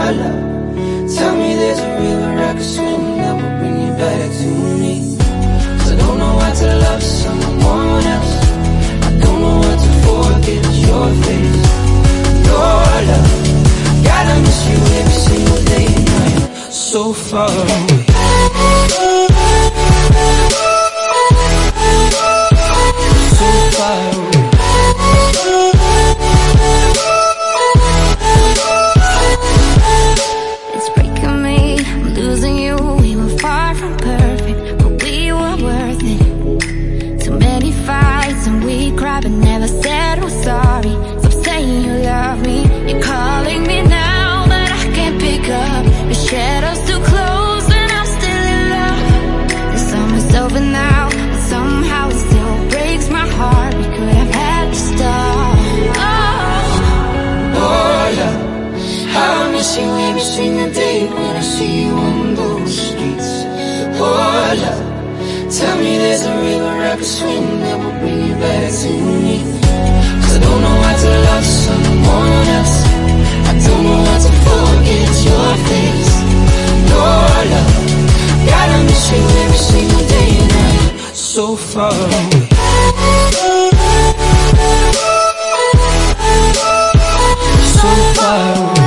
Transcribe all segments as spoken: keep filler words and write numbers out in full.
love, tell me there's a river I could swim that will bring you back to me. 'Cause I don't know how to love someone else, I don't know how to forget your face. Your love, gotta miss you every single day and night. So far away, so far away. It's breaking me, I'm losing you. We were far from perfect, but we were worth it. Too many fights and we cried but never said we're sorry. Stop saying you love me, you're calling me now, but I can't pick up. The shadow's too close and I'm still in love. The summer's over now, but somehow it still breaks my heart. We could have had to start. Oh, oh love, how I miss you every single day when I see you on those streets. Oh love, tell me there's a river I could swim that will bring you back to me. 'Cause I don't know how to love someone else, I don't know how to forget your face. Your love, gotta miss you every single day and night. So far away, so far away.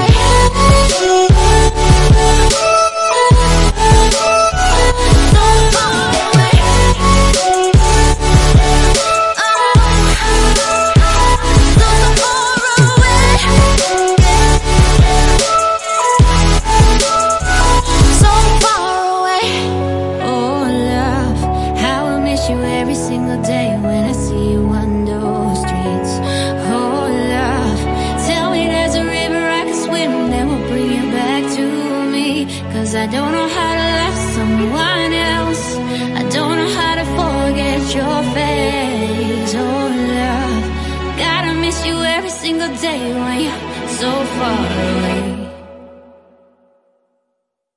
Every single day when I see you on those streets. Oh love, tell me there's a river I can swim that will bring you back to me. 'Cause I don't know how to love someone else, I don't know how to forget your face. Oh love, gotta miss you every single day when you're so far away.